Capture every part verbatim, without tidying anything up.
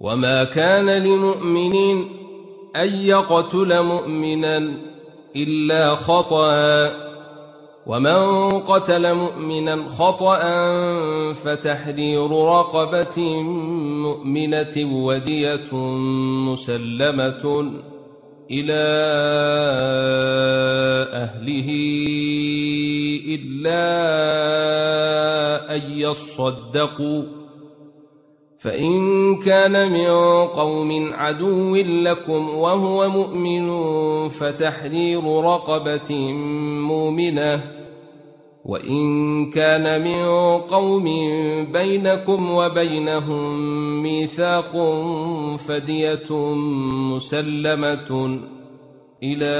وما كان لمؤمن أن يقتل مؤمنا إلا خطأ ومن قتل مؤمنا خطأ فتحرير رقبة مؤمنة ودية مسلمة إلى أهله إلا أن يصدقوا فإن كان من قوم عدو لكم وهو مؤمن فتحرير رقبة مؤمنة وإن كان من قوم بينكم وبينهم ميثاق فدية مسلمة إلى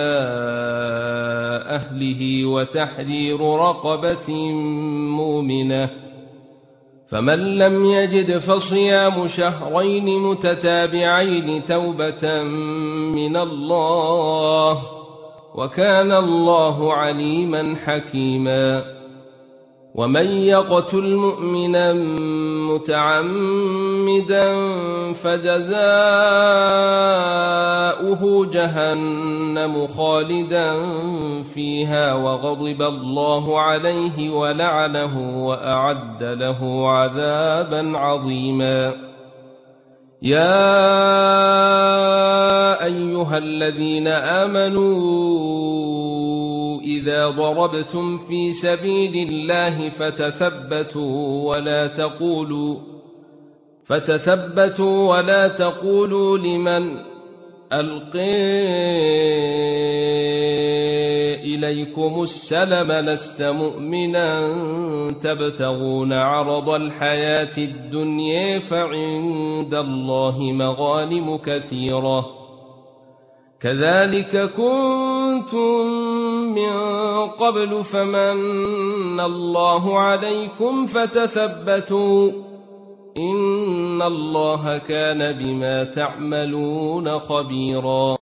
أهله وتحرير رقبة مؤمنة فمن لم يجد فصيام شهرين متتابعين توبة من الله وكان الله عليما حكيما ومن يقتل مؤمنا متعمدا فجزاؤه جهنم خالدا فيها وغضب الله عليه ولعنه وأعد له عذابا عظيما يا أيها الذين آمنوا إذا ضربتم في سبيل الله فتثبتوا ولا تقولوا فتثبتوا ولا تقولوا لمن ألقي إليكم السلم لست مؤمنا تبتغون عرض الحياة الدنيا فعند الله مغانم كثيرة كذلك كنتم من قبل فمن الله عليكم فتثبتوا إن الله كان بما تعملون خبيرا.